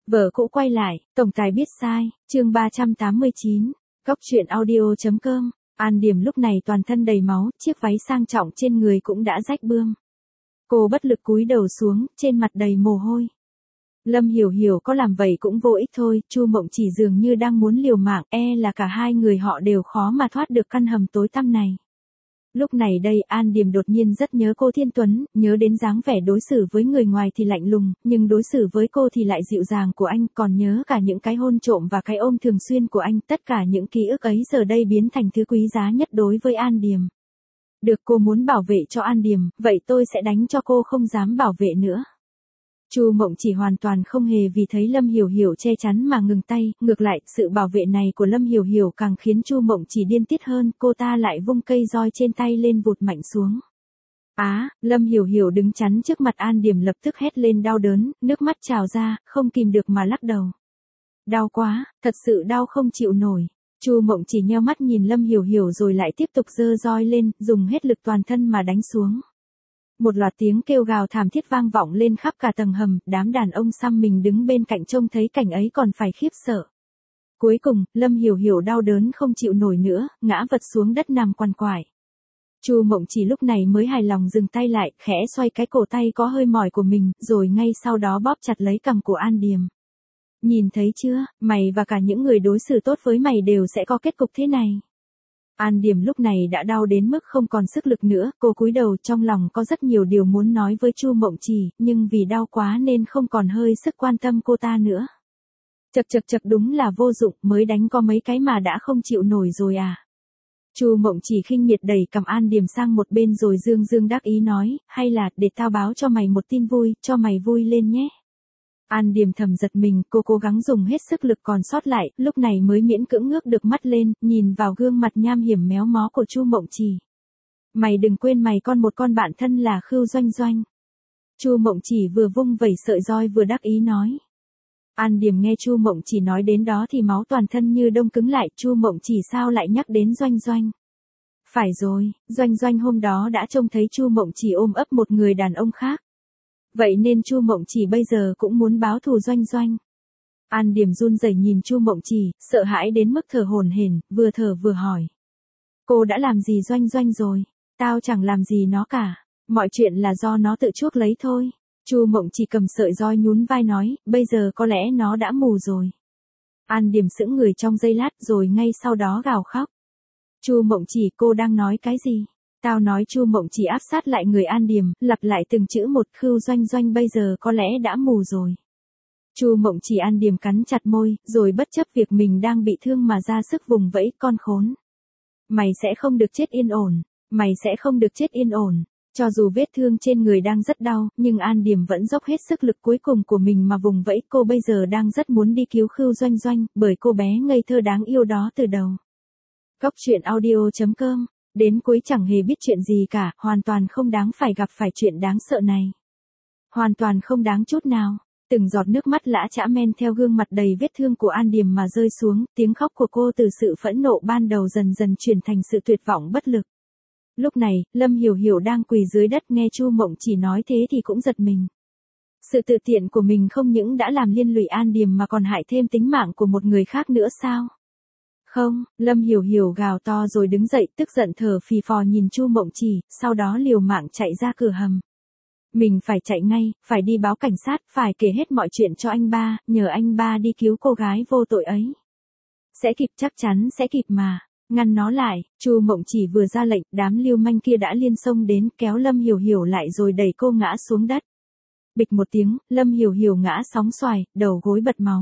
Vợ cũ quay lại, tổng tài biết sai, chương 389, Cóc truyện audio.com. An Điềm lúc này toàn thân đầy máu, chiếc váy sang trọng trên người cũng đã rách bươm. Cô bất lực cúi đầu xuống, trên mặt đầy mồ hôi. Lâm Hiểu Hiểu có làm vậy cũng vô ích thôi, Chu Mộng Chỉ dường như đang muốn liều mạng, là cả hai người họ đều khó mà thoát được căn hầm tối tăm này. Lúc này đây An Điềm đột nhiên rất nhớ cô Thiên Tuấn, nhớ đến dáng vẻ đối xử với người ngoài thì lạnh lùng, nhưng đối xử với cô thì lại dịu dàng của anh, còn nhớ cả những cái hôn trộm và cái ôm thường xuyên của anh, tất cả những ký ức ấy giờ đây biến thành thứ quý giá nhất đối với An Điềm. Được, cô muốn bảo vệ cho An Điềm, vậy tôi sẽ đánh cho cô không dám bảo vệ nữa. Chu Mộng Chỉ hoàn toàn không hề vì thấy Lâm Hiểu Hiểu che chắn mà ngừng tay, ngược lại, sự bảo vệ này của Lâm Hiểu Hiểu càng khiến Chu Mộng Chỉ điên tiết hơn, cô ta lại vung cây roi trên tay lên vụt mạnh xuống. Lâm Hiểu Hiểu đứng chắn trước mặt An Điềm lập tức hét lên đau đớn, nước mắt trào ra, không kìm được mà lắc đầu. Đau quá, thật sự đau không chịu nổi. Chu Mộng Chỉ nheo mắt nhìn Lâm Hiểu Hiểu rồi lại tiếp tục giơ roi lên, dùng hết lực toàn thân mà đánh xuống. Một loạt tiếng kêu gào thảm thiết vang vọng lên khắp cả tầng hầm, đám đàn ông xăm mình đứng bên cạnh trông thấy cảnh ấy còn phải khiếp sợ. Cuối cùng, Lâm Hiểu Hiểu đau đớn không chịu nổi nữa, ngã vật xuống đất nằm quằn quại. Chu Mộng Chỉ lúc này mới hài lòng dừng tay lại, khẽ xoay cái cổ tay có hơi mỏi của mình, rồi ngay sau đó bóp chặt lấy cằm của An Điềm. Nhìn thấy chưa, mày và cả những người đối xử tốt với mày đều sẽ có kết cục thế này. An Điềm lúc này đã đau đến mức không còn sức lực nữa, cô cúi đầu trong lòng có rất nhiều điều muốn nói với Chu Mộng Chỉ, nhưng vì đau quá nên không còn hơi sức quan tâm cô ta nữa. Chật đúng là vô dụng, mới đánh có mấy cái mà đã không chịu nổi rồi à. Chu Mộng Chỉ khinh miệt đẩy cầm An Điềm sang một bên rồi dương đắc ý nói, hay là để tao báo cho mày một tin vui, cho mày vui lên nhé. An Điềm thầm giật mình, cô cố gắng dùng hết sức lực còn sót lại, lúc này mới miễn cưỡng ngước được mắt lên, nhìn vào gương mặt nham hiểm méo mó của Chu Mộng Chỉ. Mày đừng quên mày còn một con bạn thân là Khưu Doanh Doanh. Chu Mộng Chỉ vừa vung vẩy sợi roi vừa đắc ý nói. An Điềm nghe Chu Mộng Chỉ nói đến đó thì máu toàn thân như đông cứng lại, Chu Mộng Chỉ sao lại nhắc đến Doanh Doanh? Phải rồi, Doanh Doanh hôm đó đã trông thấy Chu Mộng Chỉ ôm ấp một người đàn ông khác. Vậy nên Chu Mộng Chỉ bây giờ cũng muốn báo thù Doanh Doanh. An Điềm run rẩy nhìn Chu Mộng Chỉ, sợ hãi đến mức thở hổn hển, vừa thở vừa hỏi. Cô đã làm gì Doanh Doanh rồi? Tao chẳng làm gì nó cả. Mọi chuyện là do nó tự chuốc lấy thôi. Chu Mộng Chỉ cầm sợi roi nhún vai nói, bây giờ có lẽ nó đã mù rồi. An Điềm sững người trong giây lát rồi ngay sau đó gào khóc. Chu Mộng Chỉ, cô đang nói cái gì? Tao nói. Chu Mộng Chỉ áp sát lại người An Điềm, lặp lại từng chữ một, Khưu Doanh Doanh bây giờ có lẽ đã mù rồi. Chu Mộng Chỉ. An Điềm cắn chặt môi, rồi bất chấp việc mình đang bị thương mà ra sức vùng vẫy, con khốn. Mày sẽ không được chết yên ổn, mày sẽ không được chết yên ổn. Cho dù vết thương trên người đang rất đau, nhưng An Điềm vẫn dốc hết sức lực cuối cùng của mình mà vùng vẫy, cô bây giờ đang rất muốn đi cứu Khưu Doanh Doanh, bởi cô bé ngây thơ đáng yêu đó từ đầu. Cóc truyện audio.com. Đến cuối chẳng hề biết chuyện gì cả, hoàn toàn không đáng phải gặp phải chuyện đáng sợ này. Hoàn toàn không đáng chút nào. Từng giọt nước mắt lã chã men theo gương mặt đầy vết thương của An Điềm mà rơi xuống, tiếng khóc của cô từ sự phẫn nộ ban đầu dần dần chuyển thành sự tuyệt vọng bất lực. Lúc này, Lâm Hiểu Hiểu đang quỳ dưới đất nghe Chu Mộng Chỉ nói thế thì cũng giật mình. Sự tự tiện của mình không những đã làm liên lụy An Điềm mà còn hại thêm tính mạng của một người khác nữa sao? Không, Lâm Hiểu Hiểu gào to rồi đứng dậy, tức giận thở phì phò nhìn Chu Mộng Chỉ, sau đó liều mạng chạy ra cửa hầm. Mình phải chạy ngay, phải đi báo cảnh sát, phải kể hết mọi chuyện cho anh ba, nhờ anh ba đi cứu cô gái vô tội ấy. Sẽ kịp, chắc chắn sẽ kịp mà. Ngăn nó lại. Chu Mộng Chỉ vừa ra lệnh, đám lưu manh kia đã liên xông đến, kéo Lâm Hiểu Hiểu lại rồi đẩy cô ngã xuống đất. Bịch một tiếng, Lâm Hiểu Hiểu ngã sóng xoài, đầu gối bật máu.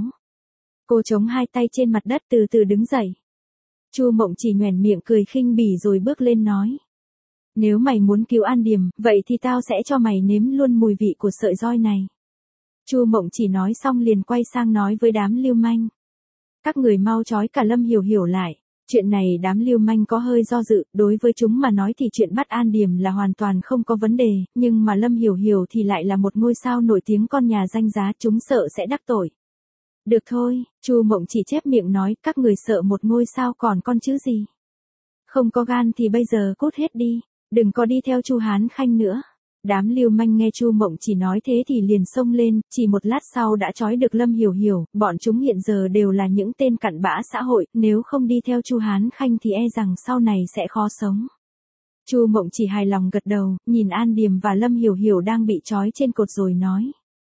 Cô chống hai tay trên mặt đất từ từ đứng dậy. Chu Mộng Chỉ nhoẻn miệng cười khinh bỉ rồi bước lên nói. Nếu mày muốn cứu An Điềm, vậy thì tao sẽ cho mày nếm luôn mùi vị của sợi roi này. Chu Mộng Chỉ nói xong liền quay sang nói với đám lưu manh. Các người mau trói cả Lâm Hiểu Hiểu lại. Chuyện này đám lưu manh có hơi do dự, đối với chúng mà nói thì chuyện bắt An Điềm là hoàn toàn không có vấn đề, nhưng mà Lâm Hiểu Hiểu thì lại là một ngôi sao nổi tiếng con nhà danh giá, chúng sợ sẽ đắc tội. Được thôi, Chu Mộng Chỉ chép miệng nói, các người sợ một ngôi sao còn con chứ gì. Không có gan thì bây giờ cút hết đi, đừng có đi theo Chu Hán Khanh nữa. Đám lưu manh nghe Chu Mộng Chỉ nói thế thì liền xông lên, chỉ một lát sau đã trói được Lâm Hiểu Hiểu, bọn chúng hiện giờ đều là những tên cặn bã xã hội, nếu không đi theo Chu Hán Khanh thì e rằng sau này sẽ khó sống. Chu Mộng Chỉ hài lòng gật đầu, nhìn An Điềm và Lâm Hiểu Hiểu đang bị trói trên cột rồi nói.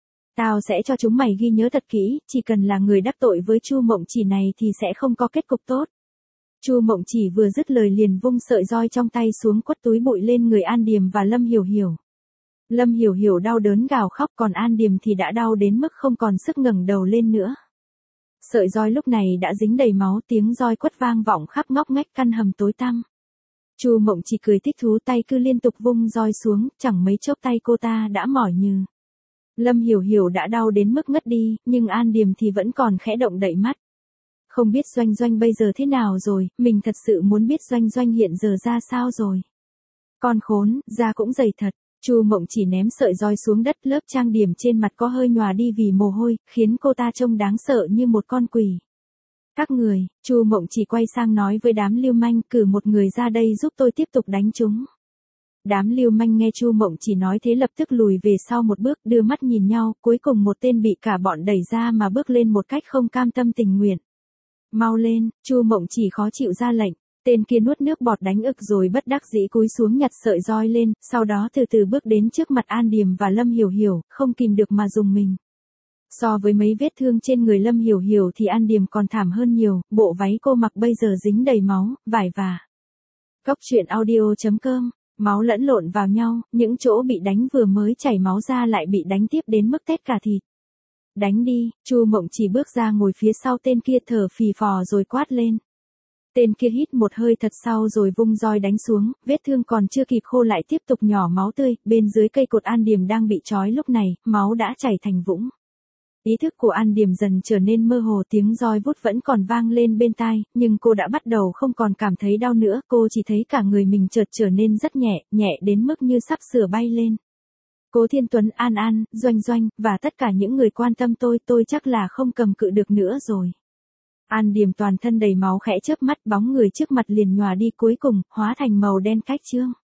Tao sẽ cho chúng mày ghi nhớ thật kỹ, chỉ cần là người đắc tội với Chu Mộng Chỉ này thì sẽ không có kết cục tốt. Chu Mộng Chỉ vừa dứt lời liền vung sợi roi trong tay xuống quất túi bụi lên người An Điềm và Lâm Hiểu Hiểu. Lâm Hiểu Hiểu đau đớn gào khóc, còn An Điềm thì đã đau đến mức không còn sức ngẩng đầu lên nữa. Sợi roi lúc này đã dính đầy máu, tiếng roi quất vang vọng khắp ngóc ngách căn hầm tối tăm. Chu Mộng Chỉ cười thích thú, tay cứ liên tục vung roi xuống, chẳng mấy chốc tay cô ta đã mỏi nhừ. Lâm Hiểu Hiểu đã đau đến mức ngất đi, nhưng An Điềm thì vẫn còn khẽ động đậy mắt. Không biết Doanh Doanh bây giờ thế nào rồi, mình thật sự muốn biết Doanh Doanh hiện giờ ra sao rồi. Con khốn, da cũng dày thật. Chu Mộng Chỉ ném sợi roi xuống đất, lớp trang điểm trên mặt có hơi nhòa đi vì mồ hôi, khiến cô ta trông đáng sợ như một con quỷ. Các người, Chu Mộng Chỉ quay sang nói với đám lưu manh, cử một người ra đây giúp tôi tiếp tục đánh chúng. Đám lưu manh nghe Chu Mộng Chỉ nói thế lập tức lùi về sau một bước, đưa mắt nhìn nhau, cuối cùng một tên bị cả bọn đẩy ra mà bước lên một cách không cam tâm tình nguyện. Mau lên, Chu Mộng Chỉ khó chịu ra lệnh. Tên kia nuốt nước bọt đánh ực rồi bất đắc dĩ cúi xuống nhặt sợi roi lên, sau đó từ từ bước đến trước mặt An Điềm và Lâm Hiểu Hiểu, không kìm được mà rùng mình. So với mấy vết thương trên người Lâm Hiểu Hiểu thì An Điềm còn thảm hơn nhiều, bộ váy cô mặc bây giờ dính đầy máu, vải và. Cốc truyện audio.com, máu lẫn lộn vào nhau, những chỗ bị đánh vừa mới chảy máu ra lại bị đánh tiếp đến mức tét cả thịt. Đánh đi, Chu Mộng Chỉ bước ra ngồi phía sau tên kia thở phì phò rồi quát lên. Tên kia hít một hơi thật sâu rồi vung roi đánh xuống, vết thương còn chưa kịp khô lại tiếp tục nhỏ máu tươi, bên dưới cây cột An Điềm đang bị trói lúc này, máu đã chảy thành vũng. Ý thức của An Điềm dần trở nên mơ hồ, tiếng roi vút vẫn còn vang lên bên tai, nhưng cô đã bắt đầu không còn cảm thấy đau nữa, cô chỉ thấy cả người mình chợt trở nên rất nhẹ, nhẹ đến mức như sắp sửa bay lên. Cố Thiên Tuấn, An An, Doanh Doanh, và tất cả những người quan tâm tôi chắc là không cầm cự được nữa rồi. An Điềm toàn thân đầy máu khẽ chớp mắt, bóng người trước mặt liền nhòa đi cuối cùng, hóa thành màu đen cách trương.